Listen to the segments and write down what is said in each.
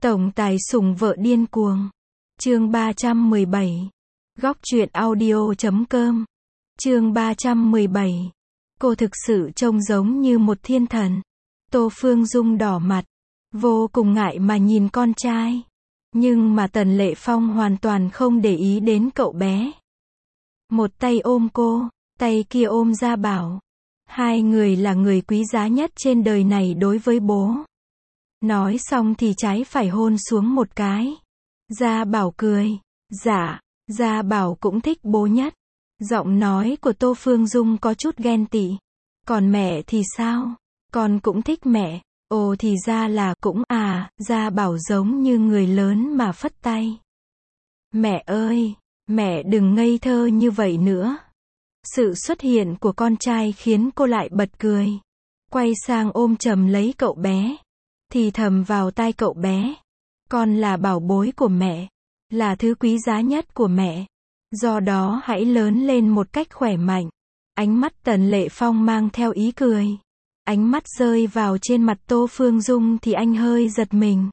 Tổng tài sủng vợ điên cuồng. Chương 317. Góc truyện audio.com. Chương 317. Cô thực sự trông giống như một thiên thần. Tô Phương Dung đỏ mặt, vô cùng ngại mà nhìn con trai. Nhưng mà Tần Lệ Phong hoàn toàn không để ý đến cậu bé. Một tay ôm cô, tay kia ôm Gia Bảo. Hai người là người quý giá nhất trên đời này đối với bố. Nói xong thì trái phải hôn xuống một cái. Gia Bảo cười. Dạ, Gia Bảo cũng thích bố nhất. Giọng nói của Tô Phương Dung có chút ghen tị. Còn mẹ thì sao? Con cũng thích mẹ. Ồ thì ra là cũng Gia Bảo giống như người lớn mà phất tay. Mẹ ơi, mẹ đừng ngây thơ như vậy nữa. Sự xuất hiện của con trai khiến cô lại bật cười. Quay sang ôm chầm lấy cậu bé. Thì thầm vào tai cậu bé. Con là bảo bối của mẹ. Là thứ quý giá nhất của mẹ. Do đó hãy lớn lên một cách khỏe mạnh. Ánh mắt Tần Lệ Phong mang theo ý cười. Ánh mắt rơi vào trên mặt Tô Phương Dung thì anh hơi giật mình.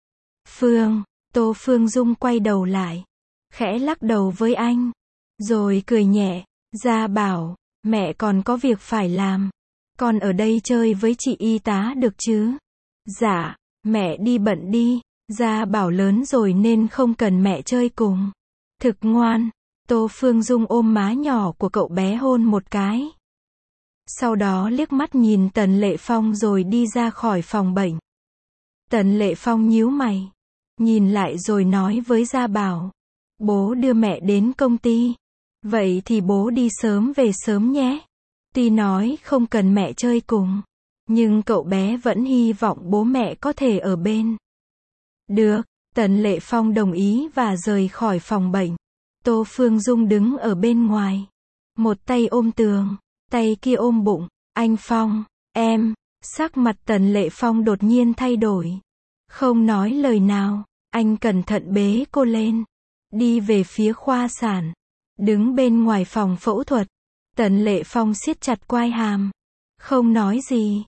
Tô Phương Dung quay đầu lại. Khẽ lắc đầu với anh. Rồi cười nhẹ. Gia Bảo, mẹ còn có việc phải làm. Con ở đây chơi với chị y tá được chứ? Dạ, mẹ đi bận đi. Gia Bảo lớn rồi nên không cần mẹ chơi cùng. Thực ngoan. Tô Phương Dung ôm má nhỏ của cậu bé hôn một cái. Sau đó liếc mắt nhìn Tần Lệ Phong rồi đi ra khỏi phòng bệnh. Tần Lệ Phong nhíu mày. Nhìn lại rồi nói với Gia Bảo. Bố đưa mẹ đến công ty. Vậy thì bố đi sớm về sớm nhé. Tuy nói không cần mẹ chơi cùng. Nhưng cậu bé vẫn hy vọng bố mẹ có thể ở bên. Được, Tần Lệ Phong đồng ý và rời khỏi phòng bệnh. Tô Phương Dung đứng ở bên ngoài. Một tay ôm tường, tay kia ôm bụng. Anh Phong, em. Sắc mặt Tần Lệ Phong đột nhiên thay đổi. Không nói lời nào, anh cẩn thận bế cô lên. Đi về phía khoa sản. Đứng bên ngoài phòng phẫu thuật. Tần Lệ Phong siết chặt quai hàm. Không nói gì.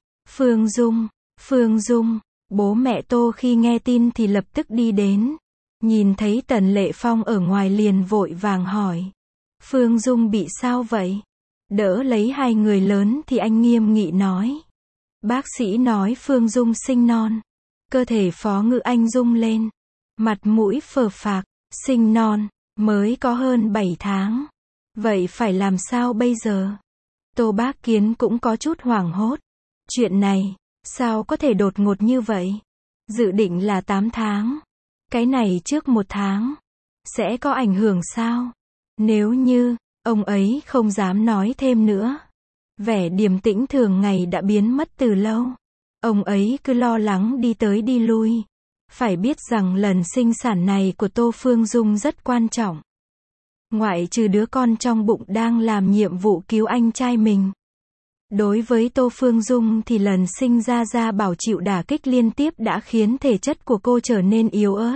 Phương Dung. Bố mẹ Tô khi nghe tin thì lập tức đi đến. Nhìn thấy Tần Lệ Phong ở ngoài liền vội vàng hỏi. Phương Dung bị sao vậy? Đỡ lấy hai người lớn thì anh nghiêm nghị nói. Bác sĩ nói Phương Dung sinh non. Cơ thể Phó Ngự Anh rung lên. Mặt mũi phờ phạc. Sinh non. Mới có hơn 7 tháng. Vậy phải làm sao bây giờ? Tô Bác Kiến cũng có chút hoảng hốt. Chuyện này, sao có thể đột ngột như vậy? Dự định là 8 tháng. Cái này trước 1 tháng. Sẽ có ảnh hưởng sao? Nếu như, ông ấy không dám nói thêm nữa. Vẻ điềm tĩnh thường ngày đã biến mất từ lâu. Ông ấy cứ lo lắng đi tới đi lui. Phải biết rằng lần sinh sản này của Tô Phương Dung rất quan trọng. Ngoại trừ đứa con trong bụng đang làm nhiệm vụ cứu anh trai mình. Đối với Tô Phương Dung thì lần sinh ra Gia Bảo chịu đả kích liên tiếp đã khiến thể chất của cô trở nên yếu ớt.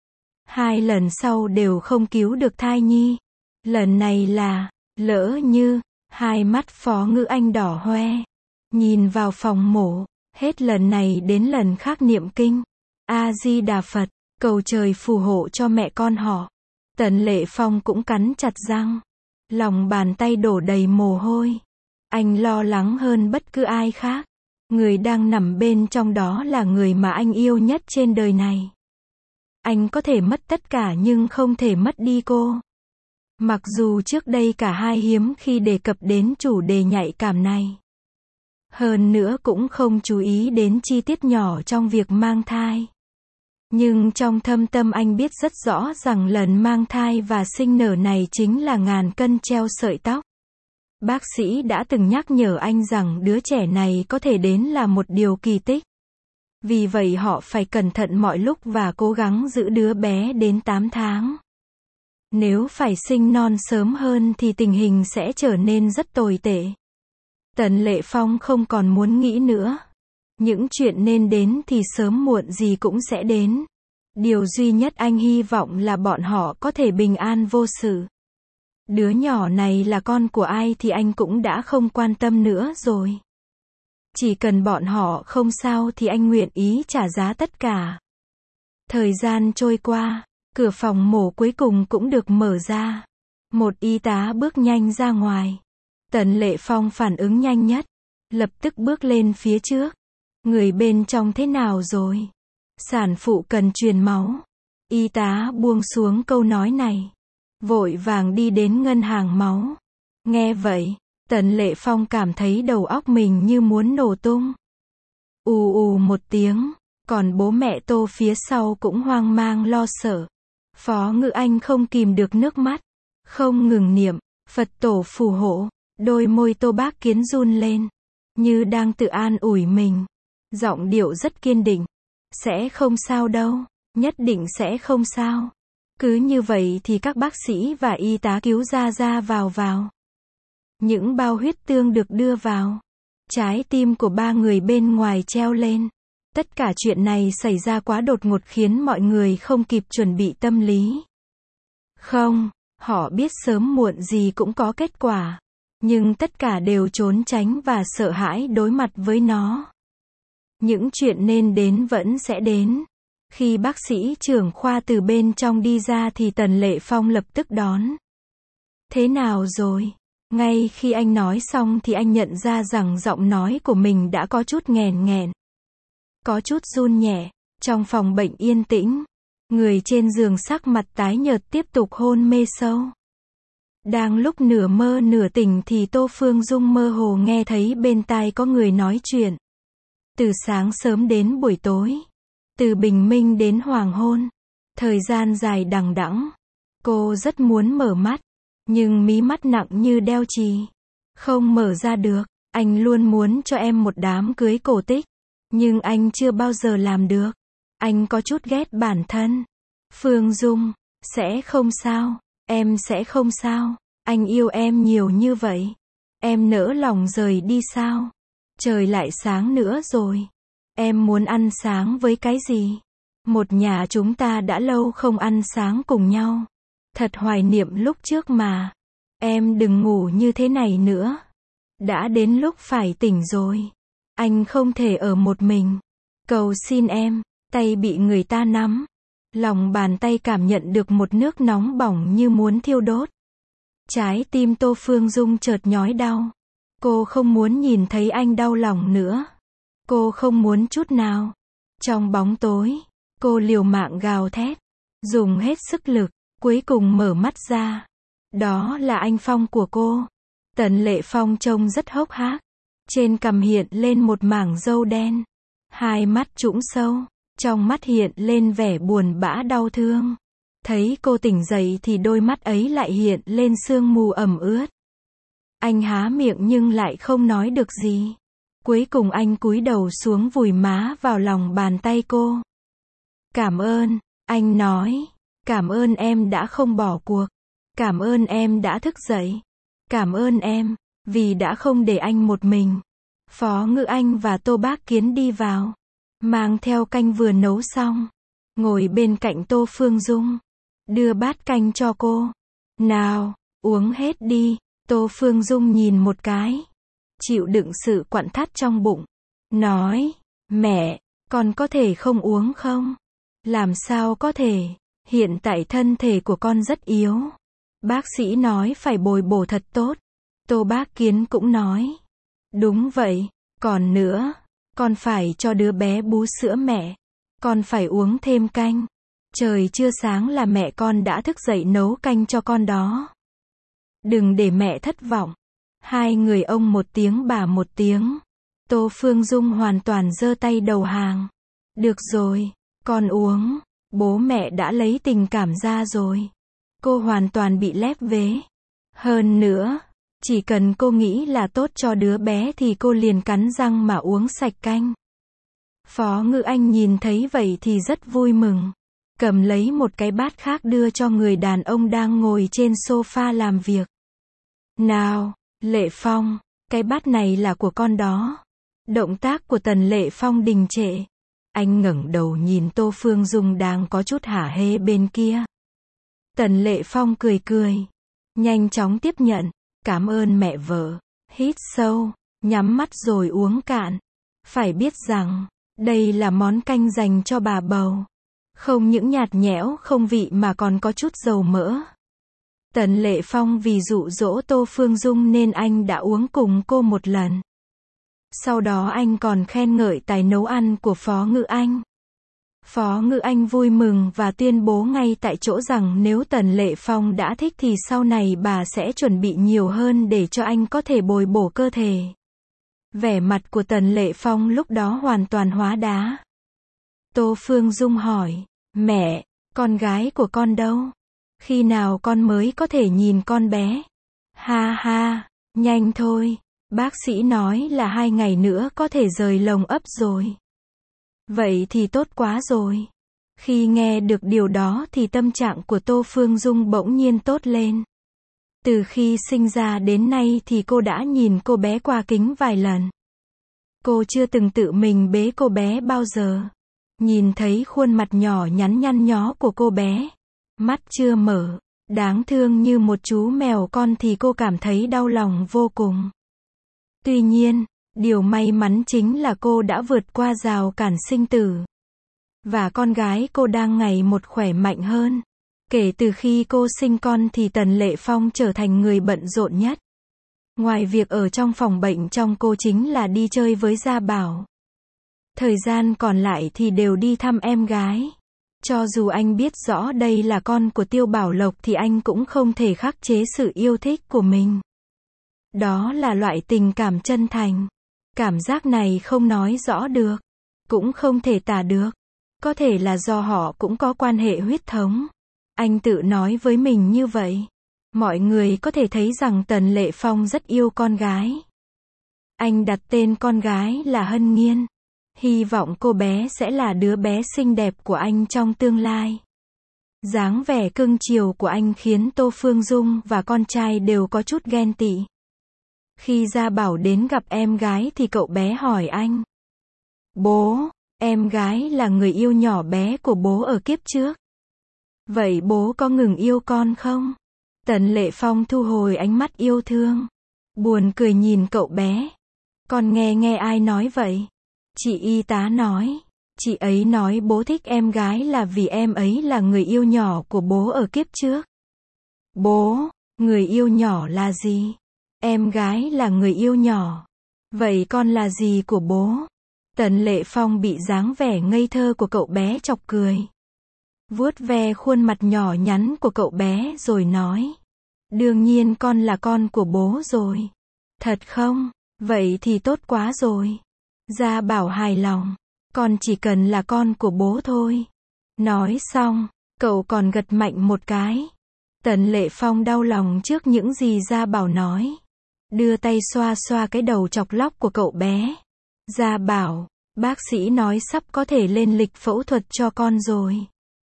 2 lần sau đều không cứu được thai nhi. Lần này là, lỡ như, hai mắt Phó Ngự Anh đỏ hoe. Nhìn vào phòng mổ, hết lần này đến lần khác niệm kinh. A Di Đà Phật, cầu trời phù hộ cho mẹ con họ. Tần Lệ Phong cũng cắn chặt răng. Lòng bàn tay đổ đầy mồ hôi. Anh lo lắng hơn bất cứ ai khác. Người đang nằm bên trong đó là người mà anh yêu nhất trên đời này. Anh có thể mất tất cả nhưng không thể mất đi cô. Mặc dù trước đây cả hai hiếm khi đề cập đến chủ đề nhạy cảm này. Hơn nữa cũng không chú ý đến chi tiết nhỏ trong việc mang thai. Nhưng trong thâm tâm anh biết rất rõ rằng lần mang thai và sinh nở này chính là ngàn cân treo sợi tóc. Bác sĩ đã từng nhắc nhở anh rằng đứa trẻ này có thể đến là một điều kỳ tích. Vì vậy họ phải cẩn thận mọi lúc và cố gắng giữ đứa bé đến 8 tháng. Nếu phải sinh non sớm hơn thì tình hình sẽ trở nên rất tồi tệ. Tần Lệ Phong không còn muốn nghĩ nữa. Những chuyện nên đến thì sớm muộn gì cũng sẽ đến. Điều duy nhất anh hy vọng là bọn họ có thể bình an vô sự. Đứa nhỏ này là con của ai thì anh cũng đã không quan tâm nữa rồi. Chỉ cần bọn họ không sao thì anh nguyện ý trả giá tất cả. Thời gian trôi qua, cửa phòng mổ cuối cùng cũng được mở ra. Một y tá bước nhanh ra ngoài. Tần Lệ Phong phản ứng nhanh nhất, lập tức bước lên phía trước. Người bên trong thế nào rồi? Sản phụ cần truyền máu. Y tá buông xuống câu nói này, vội vàng đi đến ngân hàng máu. Nghe vậy, Tần Lệ Phong cảm thấy đầu óc mình như muốn nổ tung. Ù ù một tiếng, còn bố mẹ Tô phía sau cũng hoang mang lo sợ. Phó Ngự Anh không kìm được nước mắt, không ngừng niệm, Phật tổ phù hộ, đôi môi Tô Bác Kiến run lên, như đang tự an ủi mình. Giọng điệu rất kiên định. Sẽ không sao đâu, nhất định sẽ không sao. Cứ như vậy thì các bác sĩ và y tá cứu ra vào. Những bao huyết tương được đưa vào. Trái tim của ba người bên ngoài treo lên. Tất cả chuyện này xảy ra quá đột ngột khiến mọi người không kịp chuẩn bị tâm lý. Không, họ biết sớm muộn gì cũng có kết quả. Nhưng tất cả đều trốn tránh và sợ hãi đối mặt với nó. Những chuyện nên đến vẫn sẽ đến. Khi bác sĩ trưởng khoa từ bên trong đi ra thì Tần Lệ Phong lập tức đón. Thế nào rồi? Ngay khi anh nói xong thì anh nhận ra rằng giọng nói của mình đã có chút nghẹn. Có chút run nhẹ. Trong phòng bệnh yên tĩnh, người trên giường sắc mặt tái nhợt tiếp tục hôn mê sâu. Đang lúc nửa mơ nửa tỉnh thì Tô Phương Dung mơ hồ nghe thấy bên tai có người nói chuyện. Từ sáng sớm đến buổi tối, từ bình minh đến hoàng hôn, thời gian dài đằng đẵng. Cô rất muốn mở mắt, nhưng mí mắt nặng như đeo chì, không mở ra được. Anh luôn muốn cho em một đám cưới cổ tích, nhưng anh chưa bao giờ làm được. Anh có chút ghét bản thân. Phương Dung, sẽ không sao, em sẽ không sao. Anh yêu em nhiều như vậy, em nỡ lòng rời đi sao? Trời lại sáng nữa rồi. Em muốn ăn sáng với cái gì? Một nhà chúng ta đã lâu không ăn sáng cùng nhau. Thật hoài niệm lúc trước mà. Em đừng ngủ như thế này nữa. Đã đến lúc phải tỉnh rồi. Anh không thể ở một mình. Cầu xin em. Tay bị người ta nắm. Lòng bàn tay cảm nhận được một nước nóng bỏng như muốn thiêu đốt. Trái tim Tô Phương Dung chợt nhói đau. Cô không muốn nhìn thấy anh đau lòng nữa. Cô không muốn chút nào. Trong bóng tối, cô liều mạng gào thét, dùng hết sức lực, cuối cùng mở mắt ra. Đó là anh Phong của cô. Tần Lệ Phong trông rất hốc hác. Trên cằm hiện lên một mảng râu đen. Hai mắt trũng sâu, trong mắt hiện lên vẻ buồn bã đau thương. Thấy cô tỉnh dậy thì đôi mắt ấy lại hiện lên sương mù ẩm ướt. Anh há miệng nhưng lại không nói được gì. Cuối cùng anh cúi đầu xuống vùi má vào lòng bàn tay cô. Cảm ơn, anh nói. Cảm ơn em đã không bỏ cuộc. Cảm ơn em đã thức dậy. Cảm ơn em, vì đã không để anh một mình. Phó Ngự Anh và Tô Bác Kiến đi vào, mang theo canh vừa nấu xong. Ngồi bên cạnh Tô Phương Dung, đưa bát canh cho cô. Nào, uống hết đi. Tô Phương Dung nhìn một cái, chịu đựng sự quặn thắt trong bụng, nói, mẹ, con có thể không uống không? Làm sao có thể, hiện tại thân thể của con rất yếu. Bác sĩ nói phải bồi bổ thật tốt. Tô Bác Kiến cũng nói, đúng vậy, còn nữa, con phải cho đứa bé bú sữa mẹ. Con phải uống thêm canh. Trời chưa sáng là mẹ con đã thức dậy nấu canh cho con đó. Đừng để mẹ thất vọng. Hai người ông một tiếng bà một tiếng. Tô Phương Dung hoàn toàn giơ tay đầu hàng. Được rồi, con uống. Bố mẹ đã lấy tình cảm ra rồi. Cô hoàn toàn bị lép vế. Hơn nữa, chỉ cần cô nghĩ là tốt cho đứa bé thì cô liền cắn răng mà uống sạch canh. Phó Ngự Anh nhìn thấy vậy thì rất vui mừng. Cầm lấy một cái bát khác đưa cho người đàn ông đang ngồi trên sofa làm việc. Nào, Lệ Phong, cái bát này là của con đó. Động tác của Tần Lệ Phong đình trệ. Anh ngẩng đầu nhìn Tô Phương Dung đang có chút hả hê bên kia. Tần Lệ Phong cười cười, nhanh chóng tiếp nhận. Cảm ơn mẹ vợ. Hít sâu, nhắm mắt rồi uống cạn. Phải biết rằng, đây là món canh dành cho bà bầu. Không những nhạt nhẽo không vị mà còn có chút dầu mỡ. Tần Lệ Phong vì dụ dỗ Tô Phương Dung nên anh đã uống cùng cô một lần. Sau đó anh còn khen ngợi tài nấu ăn của Phó Ngự Anh. Phó Ngự Anh vui mừng và tuyên bố ngay tại chỗ rằng nếu Tần Lệ Phong đã thích thì sau này bà sẽ chuẩn bị nhiều hơn để cho anh có thể bồi bổ cơ thể. Vẻ mặt của Tần Lệ Phong lúc đó hoàn toàn hóa đá. Tô Phương Dung hỏi, mẹ, con gái của con đâu? Khi nào con mới có thể nhìn con bé? Ha ha, nhanh thôi, bác sĩ nói là 2 ngày nữa có thể rời lồng ấp rồi. Vậy thì tốt quá rồi. Khi nghe được điều đó thì tâm trạng của Tô Phương Dung bỗng nhiên tốt lên. Từ khi sinh ra đến nay thì cô đã nhìn cô bé qua kính vài lần. Cô chưa từng tự mình bế cô bé bao giờ. Nhìn thấy khuôn mặt nhỏ nhắn nhăn nhó của cô bé, mắt chưa mở, đáng thương như một chú mèo con thì cô cảm thấy đau lòng vô cùng. Tuy nhiên, điều may mắn chính là cô đã vượt qua rào cản sinh tử. Và con gái cô đang ngày một khỏe mạnh hơn. Kể từ khi cô sinh con thì Tần Lệ Phong trở thành người bận rộn nhất. Ngoài việc ở trong phòng bệnh trong cô chính là đi chơi với Gia Bảo. Thời gian còn lại thì đều đi thăm em gái. Cho dù anh biết rõ đây là con của Tiêu Bảo Lộc thì anh cũng không thể khắc chế sự yêu thích của mình. Đó là loại tình cảm chân thành. Cảm giác này không nói rõ được, cũng không thể tả được. Có thể là do họ cũng có quan hệ huyết thống. Anh tự nói với mình như vậy. Mọi người có thể thấy rằng Tần Lệ Phong rất yêu con gái. Anh đặt tên con gái là Hân Nghiên. Hy vọng cô bé sẽ là đứa bé xinh đẹp của anh trong tương lai. Dáng vẻ cưng chiều của anh khiến Tô Phương Dung và con trai đều có chút ghen tị. Khi Gia Bảo đến gặp em gái thì cậu bé hỏi anh. Bố, em gái là người yêu nhỏ bé của bố ở kiếp trước. Vậy bố có ngừng yêu con không? Tần Lệ Phong thu hồi ánh mắt yêu thương. Buồn cười nhìn cậu bé. Con nghe ai nói vậy? Chị y tá nói. Chị ấy nói bố thích em gái là vì em ấy là người yêu nhỏ của bố ở kiếp trước. Bố, người yêu nhỏ là gì? Em gái là người yêu nhỏ. Vậy con là gì của bố? Tần Lệ Phong bị dáng vẻ ngây thơ của cậu bé chọc cười. Vuốt ve khuôn mặt nhỏ nhắn của cậu bé rồi nói. Đương nhiên con là con của bố rồi. Thật không? Vậy thì tốt quá rồi. Gia Bảo hài lòng. Con chỉ cần là con của bố thôi. Nói xong, cậu còn gật mạnh một cái. Tần Lệ Phong đau lòng trước những gì Gia Bảo nói. Đưa tay xoa xoa cái đầu chọc lóc của cậu bé. Gia Bảo, bác sĩ nói sắp có thể lên lịch phẫu thuật cho con rồi.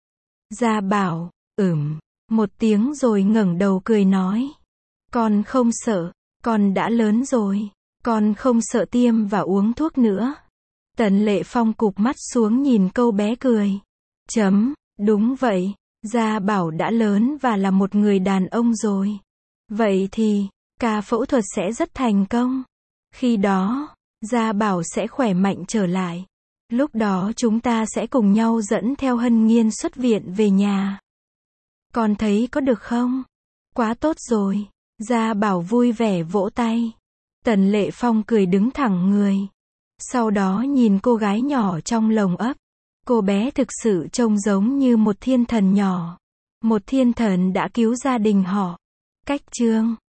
Gia Bảo, một tiếng rồi ngẩng đầu cười nói. Con không sợ, con đã lớn rồi. Con không sợ tiêm và uống thuốc nữa. Tần Lệ Phong cụp mắt xuống nhìn câu bé cười. Đúng vậy, Gia Bảo đã lớn và là một người đàn ông rồi. Vậy thì, ca phẫu thuật sẽ rất thành công. Khi đó, Gia Bảo sẽ khỏe mạnh trở lại. Lúc đó chúng ta sẽ cùng nhau dẫn theo Hân Nghiên xuất viện về nhà. Con thấy có được không? Quá tốt rồi. Gia Bảo vui vẻ vỗ tay. Tần Lệ Phong cười đứng thẳng người. Sau đó nhìn cô gái nhỏ trong lồng ấp. Cô bé thực sự trông giống như một thiên thần nhỏ. Một thiên thần đã cứu gia đình họ. Cách chương